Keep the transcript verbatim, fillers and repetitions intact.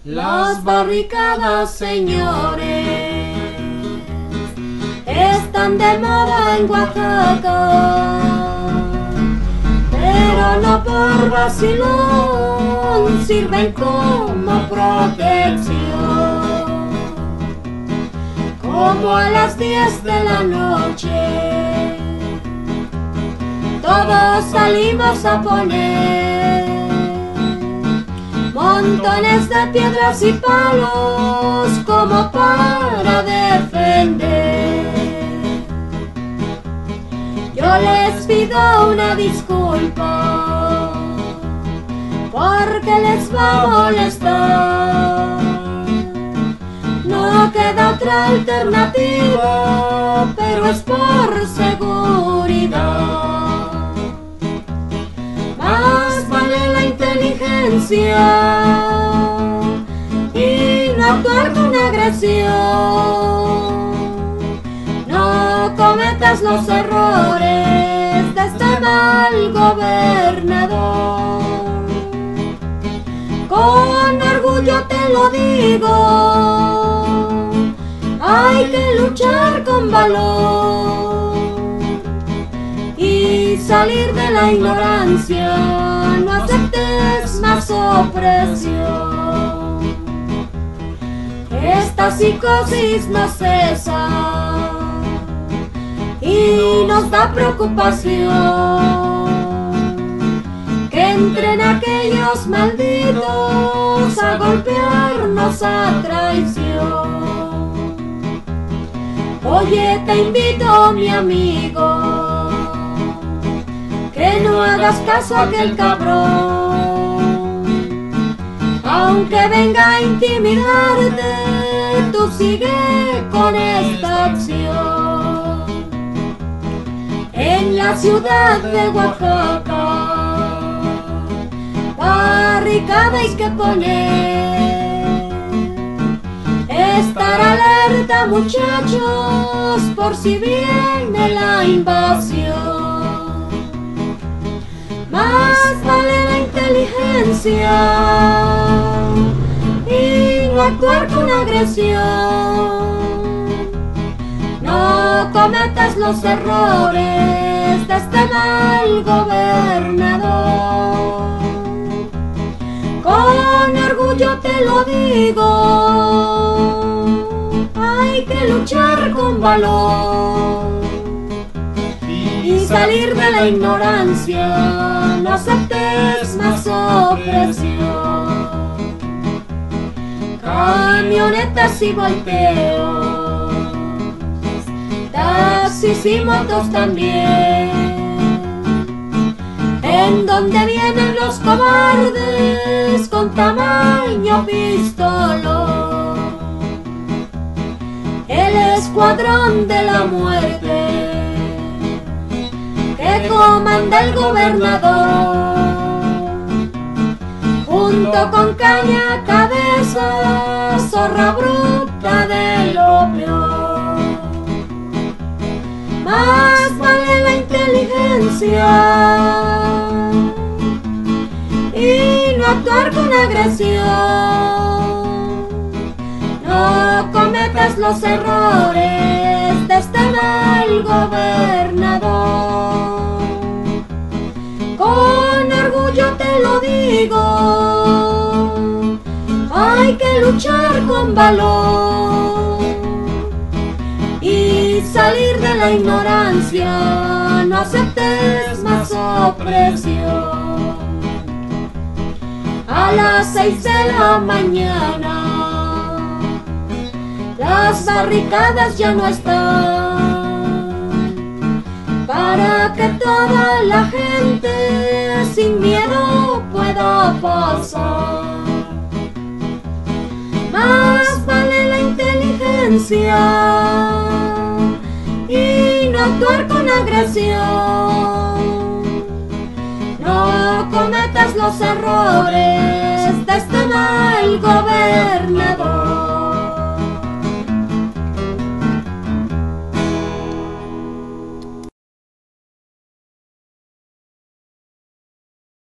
Las barricadas, señores, están de moda en Oaxaca, pero no por vacilón, sirven como protección. Como a las diez de la noche, todos salimos a poner montones de piedras y palos como para defender. Yo les pido una disculpa porque les va a molestar. No queda otra alternativa, pero es por seguridad. Más vale la inteligencia y no actuar con agresión. No cometas los errores de este mal gobernador. Con orgullo te lo digo, hay que luchar con valor y salir de la ignorancia. No aceptes más opresión. Esta psicosis no cesa y nos da preocupación que entren aquellos malditos a golpearnos a traición. Oye, te invito, mi amigo, que no hagas caso a aquel cabrón. Aunque venga a intimidarte, tú sigue con esta acción. En la ciudad de Oaxaca, barricada hay que poner. Estar alerta, muchachos, por si viene la invasión. Más vale la inteligencia y no actuar con agresión. No cometas los errores de este mal gobernador. Con orgullo te lo digo, hay que luchar con valor y salir de la ignorancia. No aceptes más opresión. Camionetas y volteos, taxis y motos también. En donde vienen los cobardes con tamaño pistolón. El escuadrón de la muerte que comanda el gobernador, junto con Caña Cabeza, zorra bruta de lo peor. Más vale la inteligencia y no actuar con agresión. No cometas los errores de este mal gobernador. Con orgullo te lo digo, hay que luchar con valor y salir de la ignorancia. No aceptes más opresión. A las seis de la mañana las barricadas ya no están, para que toda la gente sin miedo pueda pasar. Más vale la inteligencia y no actuar con agresión. No cometas los errores de este mal gobernador.